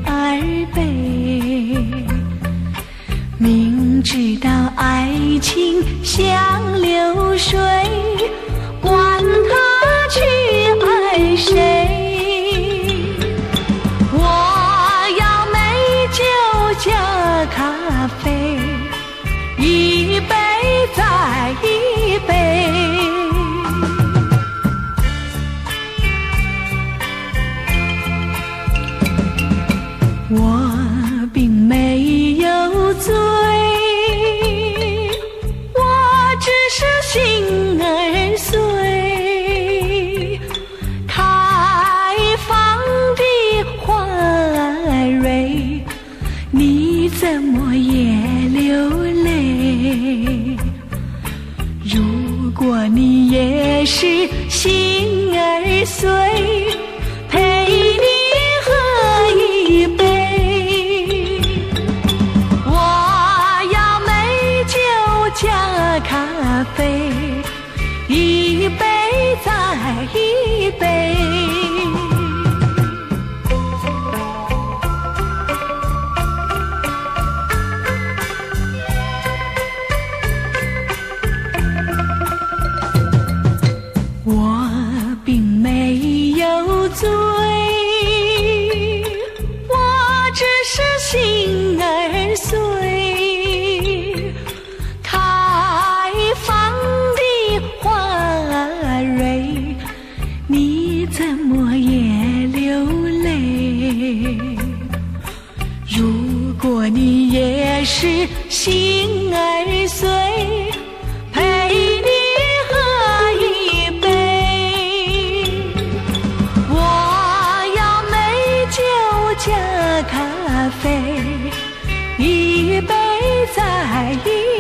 儿悲。明知道爱情像流水，管他去爱谁。我要美酒加咖啡，一杯再一杯。我并没有醉，我只是心儿碎。开放的花蕊，你怎么也流泪？如果你也是心儿碎，陪你喝一杯。加咖啡，一杯再一杯。我并没有醉，我只是心儿碎。你怎么也流泪？如果你也是心儿碎，陪你喝一杯。我要美酒加咖啡，一杯再一杯。